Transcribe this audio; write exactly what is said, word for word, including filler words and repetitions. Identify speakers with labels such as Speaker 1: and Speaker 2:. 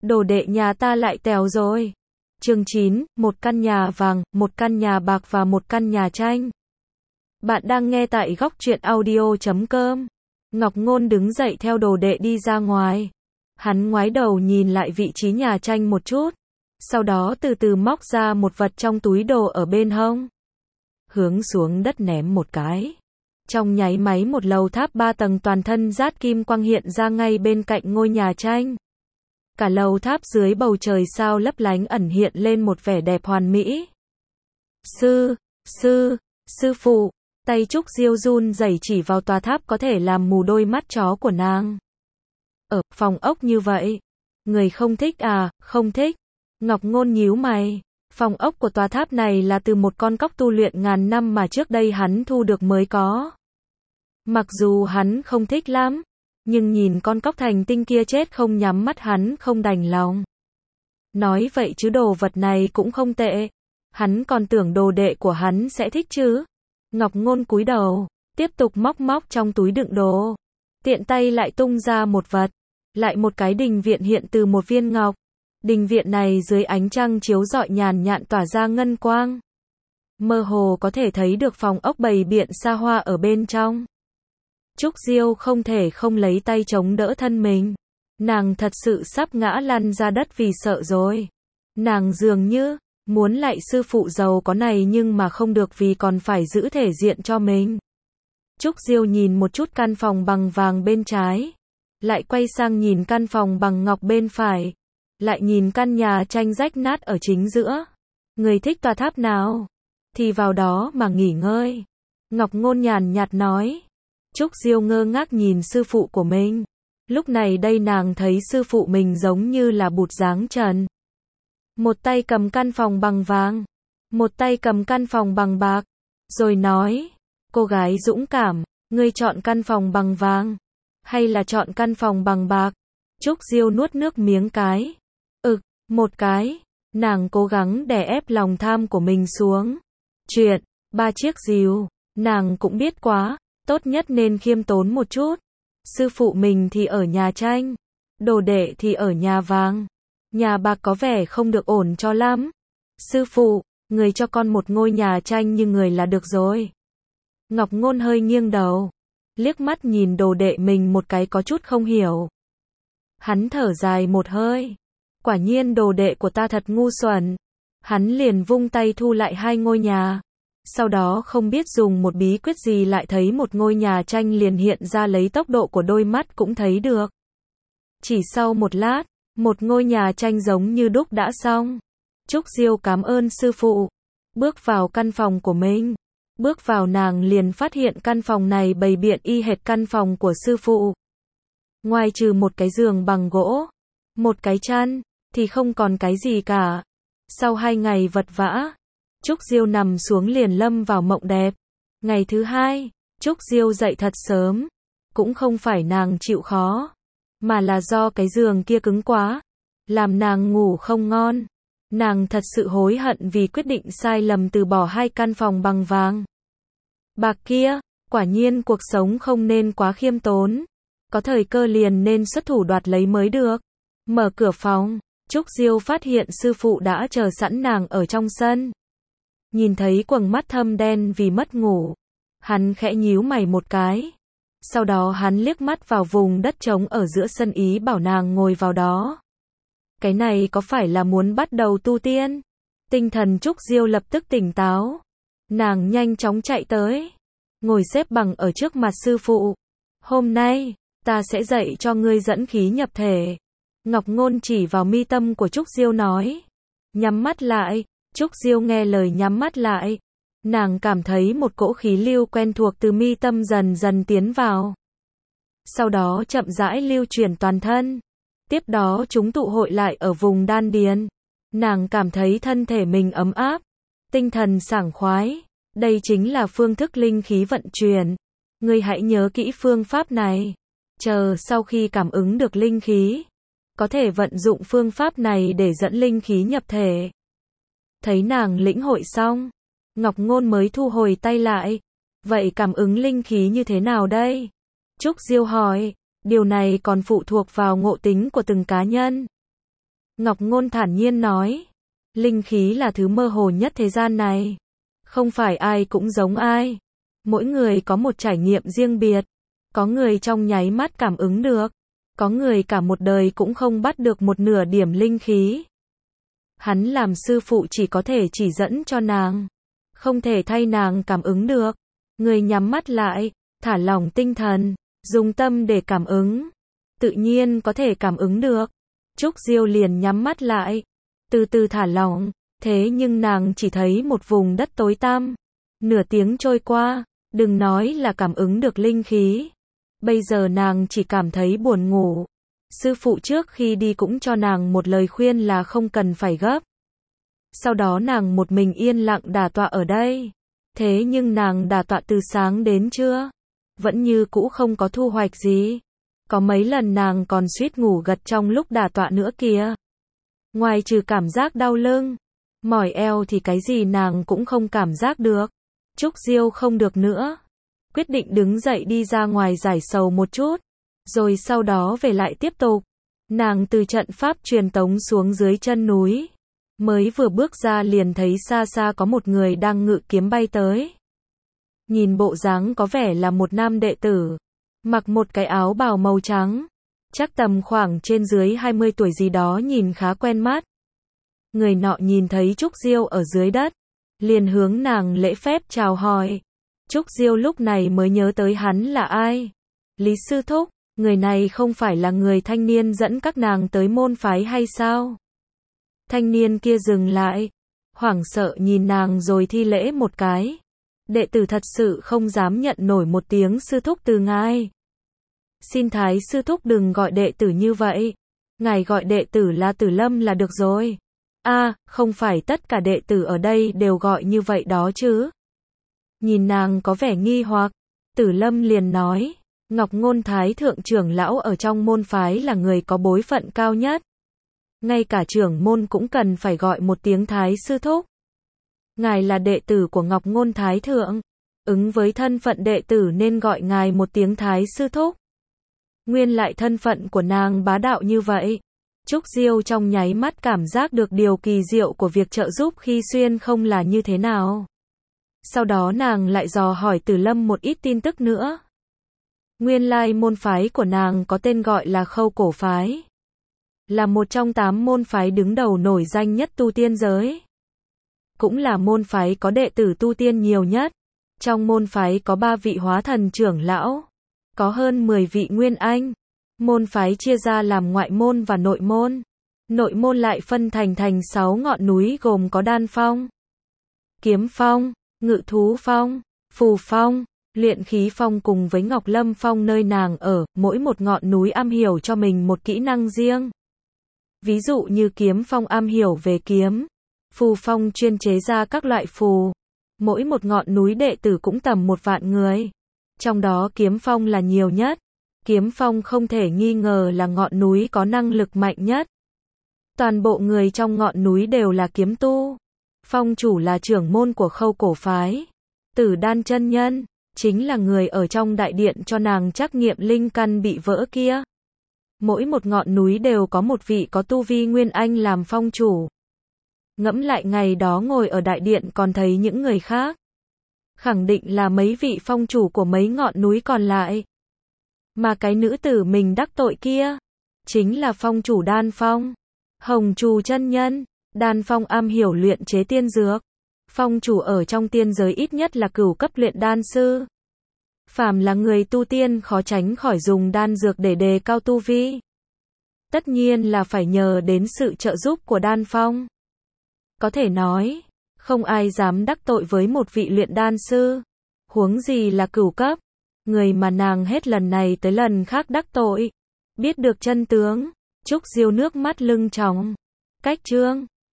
Speaker 1: đồ đệ nhà ta lại tèo rồi. Chương chín, một căn nhà vàng, một căn nhà bạc và một căn nhà tranh. Bạn đang nghe tại góc truyện audio chấm com. Ngọc Ngôn đứng dậy theo đồ đệ đi ra ngoài. Hắn ngoái đầu nhìn lại vị trí nhà tranh một chút. Sau đó từ từ móc ra một vật trong túi đồ ở bên hông. Hướng xuống đất ném một cái. Trong nháy máy một lầu tháp ba tầng toàn thân rát kim quang hiện ra ngay bên cạnh ngôi nhà tranh. Cả lầu tháp dưới bầu trời sao lấp lánh ẩn hiện lên một vẻ đẹp hoàn mỹ. Sư, sư, sư phụ, tay Trúc Diêu run rẩy chỉ vào tòa tháp có thể làm mù đôi mắt chó của nàng. Ở phòng ốc như vậy, người không thích à, không thích. Ngọc Ngôn nhíu mày. Phòng ốc của tòa tháp này là từ một con cóc tu luyện ngàn năm mà trước đây hắn thu được mới có. Mặc dù hắn không thích lắm, nhưng nhìn con cóc thành tinh kia chết không nhắm mắt hắn không đành lòng. Nói vậy chứ đồ vật này cũng không tệ. Hắn còn tưởng đồ đệ của hắn sẽ thích chứ. Ngọc Ngôn cúi đầu, tiếp tục móc móc trong túi đựng đồ. Tiện tay lại tung ra một vật. Lại một cái đình viện hiện từ một viên ngọc. Đình viện này dưới ánh trăng chiếu rọi nhàn nhạn tỏa ra ngân quang. Mơ hồ có thể thấy được phòng ốc bày biện xa hoa ở bên trong. Trúc Diêu không thể không lấy tay chống đỡ thân mình. Nàng thật sự sắp ngã lăn ra đất vì sợ rồi. Nàng dường như muốn lại sư phụ giàu có này nhưng mà không được vì còn phải giữ thể diện cho mình. Trúc Diêu nhìn một chút căn phòng bằng vàng bên trái. Lại quay sang nhìn căn phòng bằng ngọc bên phải. Lại nhìn căn nhà tranh rách nát ở chính giữa. Người thích tòa tháp nào? Thì vào đó mà nghỉ ngơi. Ngọc Ngôn nhàn nhạt nói. Trúc Diêu ngơ ngác nhìn sư phụ của mình. Lúc này đây nàng thấy sư phụ mình giống như là bụt dáng trần. Một tay cầm căn phòng bằng vàng. Một tay cầm căn phòng bằng bạc. Rồi nói. Cô gái dũng cảm. Ngươi chọn căn phòng bằng vàng. Hay là chọn căn phòng bằng bạc? Trúc Diêu nuốt nước miếng cái. Ực, một cái. Nàng cố gắng đè ép lòng tham của mình xuống. Chuyện, ba chiếc rìu. Nàng cũng biết quá. Tốt nhất nên khiêm tốn một chút. Sư phụ mình thì ở nhà tranh. Đồ đệ thì ở nhà vàng. Nhà bạc có vẻ không được ổn cho lắm. Sư phụ, người cho con một ngôi nhà tranh như người là được rồi. Ngọc Ngôn hơi nghiêng đầu. Liếc mắt nhìn đồ đệ mình một cái có chút không hiểu. Hắn thở dài một hơi. Quả nhiên đồ đệ của ta thật ngu xuẩn. Hắn liền vung tay thu lại hai ngôi nhà. Sau đó không biết dùng một bí quyết gì lại thấy một ngôi nhà tranh liền hiện ra lấy tốc độ của đôi mắt cũng thấy được. Chỉ sau một lát, một ngôi nhà tranh giống như đúc đã xong. Trúc Diêu cảm ơn sư phụ. Bước vào căn phòng của mình. Bước vào nàng liền phát hiện căn phòng này bày biện y hệt căn phòng của sư phụ. Ngoài trừ một cái giường bằng gỗ, một cái chăn, thì không còn cái gì cả. Sau hai ngày vật vã, Trúc Diêu nằm xuống liền lâm vào mộng đẹp. Ngày thứ hai, Trúc Diêu dậy thật sớm. Cũng không phải nàng chịu khó, mà là do cái giường kia cứng quá, làm nàng ngủ không ngon. Nàng thật sự hối hận vì quyết định sai lầm từ bỏ hai căn phòng bằng vàng bạc kia. Quả nhiên cuộc sống không nên quá khiêm tốn. Có thời cơ liền nên xuất thủ đoạt lấy mới được. Mở cửa phòng, Trúc Diêu phát hiện sư phụ đã chờ sẵn nàng ở trong sân. Nhìn thấy quầng mắt thâm đen vì mất ngủ, hắn khẽ nhíu mày một cái. Sau đó hắn liếc mắt vào vùng đất trống ở giữa sân ý bảo nàng ngồi vào đó. Cái này có phải là muốn bắt đầu tu tiên? Tinh thần Trúc Diêu lập tức tỉnh táo. Nàng nhanh chóng chạy tới, ngồi xếp bằng ở trước mặt sư phụ. Hôm nay, ta sẽ dạy cho ngươi dẫn khí nhập thể. Ngọc Ngôn chỉ vào mi tâm của Trúc Diêu nói. Nhắm mắt lại. Trúc Diêu nghe lời nhắm mắt lại. Nàng cảm thấy một cỗ khí lưu quen thuộc từ mi tâm dần dần tiến vào. Sau đó chậm rãi lưu chuyển toàn thân. Tiếp đó chúng tụ hội lại ở vùng đan điền. Nàng cảm thấy thân thể mình ấm áp, tinh thần sảng khoái. Đây chính là phương thức linh khí vận chuyển. Ngươi hãy nhớ kỹ phương pháp này. Chờ sau khi cảm ứng được linh khí, có thể vận dụng phương pháp này để dẫn linh khí nhập thể. Thấy nàng lĩnh hội xong, Ngọc Ngôn mới thu hồi tay lại. Vậy cảm ứng linh khí như thế nào đây? Trúc Diêu hỏi. Điều này còn phụ thuộc vào ngộ tính của từng cá nhân. Ngọc Ngôn thản nhiên nói. Linh khí là thứ mơ hồ nhất thế gian này. Không phải ai cũng giống ai. Mỗi người có một trải nghiệm riêng biệt. Có người trong nháy mắt cảm ứng được. Có người cả một đời cũng không bắt được một nửa điểm linh khí. Hắn làm sư phụ chỉ có thể chỉ dẫn cho nàng. Không thể thay nàng cảm ứng được. Người nhắm mắt lại, thả lỏng tinh thần, dùng tâm để cảm ứng. Tự nhiên có thể cảm ứng được. Trúc Diêu liền nhắm mắt lại. Từ từ thả lỏng. Thế nhưng nàng chỉ thấy một vùng đất tối tăm. Nửa tiếng trôi qua, đừng nói là cảm ứng được linh khí. Bây giờ nàng chỉ cảm thấy buồn ngủ. Sư phụ trước khi đi cũng cho nàng một lời khuyên là không cần phải gấp. Sau đó nàng một mình yên lặng đả tọa ở đây. Thế nhưng nàng đả tọa từ sáng đến trưa. Vẫn như cũ không có thu hoạch gì. Có mấy lần nàng còn suýt ngủ gật trong lúc đả tọa nữa kìa. Ngoài trừ cảm giác đau lưng, mỏi eo thì cái gì nàng cũng không cảm giác được. Trúc Diêu không được nữa. Quyết định đứng dậy đi ra ngoài giải sầu một chút. Rồi sau đó về lại tiếp tục. Nàng từ trận pháp truyền tống xuống dưới chân núi. Mới vừa bước ra liền thấy xa xa có một người đang ngự kiếm bay tới. Nhìn bộ dáng có vẻ là một nam đệ tử. Mặc một cái áo bào màu trắng. Chắc tầm khoảng trên dưới hai mươi tuổi gì đó, nhìn khá quen mắt. Người nọ nhìn thấy Trúc Diêu ở dưới đất. Liền hướng nàng lễ phép chào hỏi. Trúc Diêu lúc này mới nhớ tới hắn là ai. Lý sư thúc, người này không phải là người thanh niên dẫn các nàng tới môn phái hay sao? Thanh niên kia dừng lại, hoảng sợ nhìn nàng rồi thi lễ một cái. Đệ tử thật sự không dám nhận nổi một tiếng sư thúc từ ngài. Xin Thái sư thúc đừng gọi đệ tử như vậy. Ngài gọi đệ tử là Tử Lâm là được rồi. A, à, không phải tất cả đệ tử ở đây đều gọi như vậy đó chứ. Nhìn nàng có vẻ nghi hoặc, Tử Lâm liền nói, Ngọc Ngôn Thái thượng trưởng lão ở trong môn phái là người có bối phận cao nhất. Ngay cả trưởng môn cũng cần phải gọi một tiếng Thái sư thúc. Ngài là đệ tử của Ngọc Ngôn Thái thượng, ứng với thân phận đệ tử nên gọi ngài một tiếng Thái sư thúc. Nguyên lại thân phận của nàng bá đạo như vậy. Trúc Diêu trong nháy mắt cảm giác được điều kỳ diệu của việc trợ giúp khi xuyên không là như thế nào. Sau đó nàng lại dò hỏi Tử Lâm một ít tin tức nữa. Nguyên lai môn phái của nàng có tên gọi là Khâu Cổ Phái. Là một trong tám môn phái đứng đầu nổi danh nhất tu tiên giới. Cũng là môn phái có đệ tử tu tiên nhiều nhất. Trong môn phái có ba vị hóa thần trưởng lão. Có hơn mười vị nguyên anh. Môn phái chia ra làm ngoại môn và nội môn. Nội môn lại phân thành thành sáu ngọn núi gồm có Đan Phong, Kiếm Phong, Ngự Thú Phong, Phù Phong, Luyện Khí Phong cùng với Ngọc Lâm Phong nơi nàng ở. Mỗi một ngọn núi am hiểu cho mình một kỹ năng riêng. Ví dụ như Kiếm Phong am hiểu về kiếm. Phù Phong chuyên chế ra các loại phù. Mỗi một ngọn núi đệ tử cũng tầm một vạn người. Trong đó Kiếm Phong là nhiều nhất. Kiếm Phong không thể nghi ngờ là ngọn núi có năng lực mạnh nhất. Toàn bộ người trong ngọn núi đều là kiếm tu. Phong chủ là trưởng môn của Khâu Cổ Phái. Tử Đan chân nhân, chính là người ở trong đại điện cho nàng trắc nghiệm linh căn bị vỡ kia. Mỗi một ngọn núi đều có một vị có tu vi nguyên anh làm phong chủ. Ngẫm lại ngày đó ngồi ở đại điện còn thấy những người khác. Khẳng định là mấy vị phong chủ của mấy ngọn núi còn lại. Mà cái nữ tử mình đắc tội kia, chính là phong chủ Đan Phong. Hồng Trù chân nhân, Đan Phong am hiểu luyện chế tiên dược. Phong chủ ở trong tiên giới ít nhất là cửu cấp luyện đan sư. Phàm là người tu tiên khó tránh khỏi dùng đan dược để đề cao tu vi. Tất nhiên là phải nhờ đến sự trợ giúp của Đan Phong. Có thể nói, không ai dám đắc tội với một vị luyện đan sư. Huống gì là cửu cấp. Người mà nàng hết lần này tới lần khác đắc tội. Biết được chân tướng, Trúc Diêu nước mắt lưng tròng. Cách chương